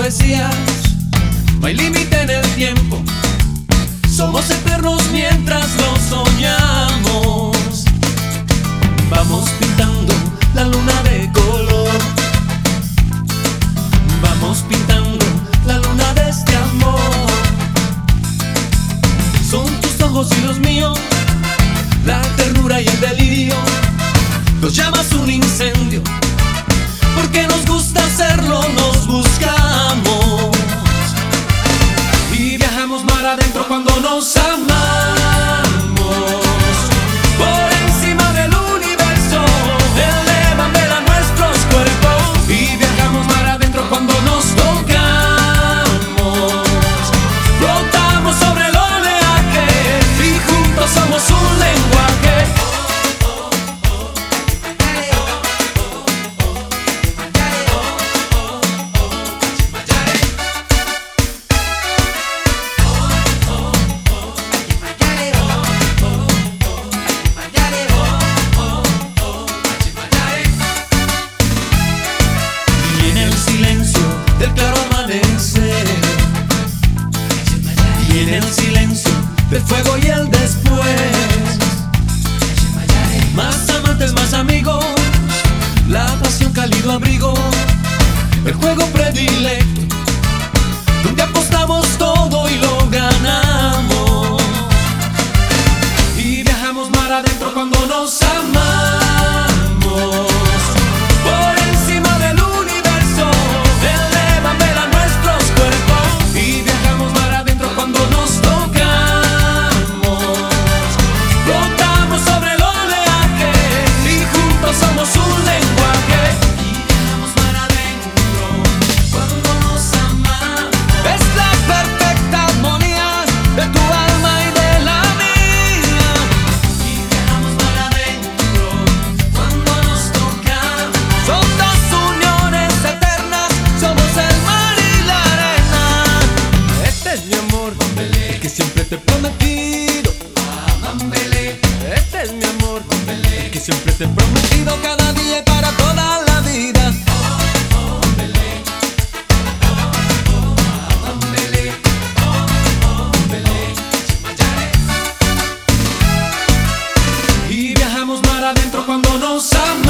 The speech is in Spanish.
decías, no hay límite en el tiempo. Somos eternos mientras lo soñamos. Vamos pintando la luna de color. Vamos pintando la luna de este amor. Son tus ojos y los míos, la ternura y el delirio. Nos llamas un incendio, porque nos gusta hacerlo, nos buscamos. Y viajamos mar adentro cuando nos amamos. Por encima del universo, elevan vela nuestros cuerpos. Y viajamos mar adentro cuando nos tocamos. Flotamos sobre el oleaje y juntos somos un lenguaje. Del claro amanecer y en el silencio del fuego y el después, más amantes, más amigos, la pasión cálido abrigo, el juego predilecto, donde apostamos todo y lo ganamos. Y viajamos mar adentro cuando nos amamos. Por encima del universo, elevan vela nuestros cuerpos. Y viajamos mar adentro cuando nos tocamos. Flotamos sobre el oleaje y juntos somos un lenguaje. Y viajamos mar adentro cuando nos amamos. Es la perfecta armonía de tu alma y de la mía. Y viajamos mar adentro cuando nos tocamos. Son dos uniones eternas, somos el mar y la arena. Este es mi amor, el que siempre te he prometido. Este es mi amor, el que siempre te he prometido, cada día y para toda la vida. Y viajamos mar adentro cuando nos amamos.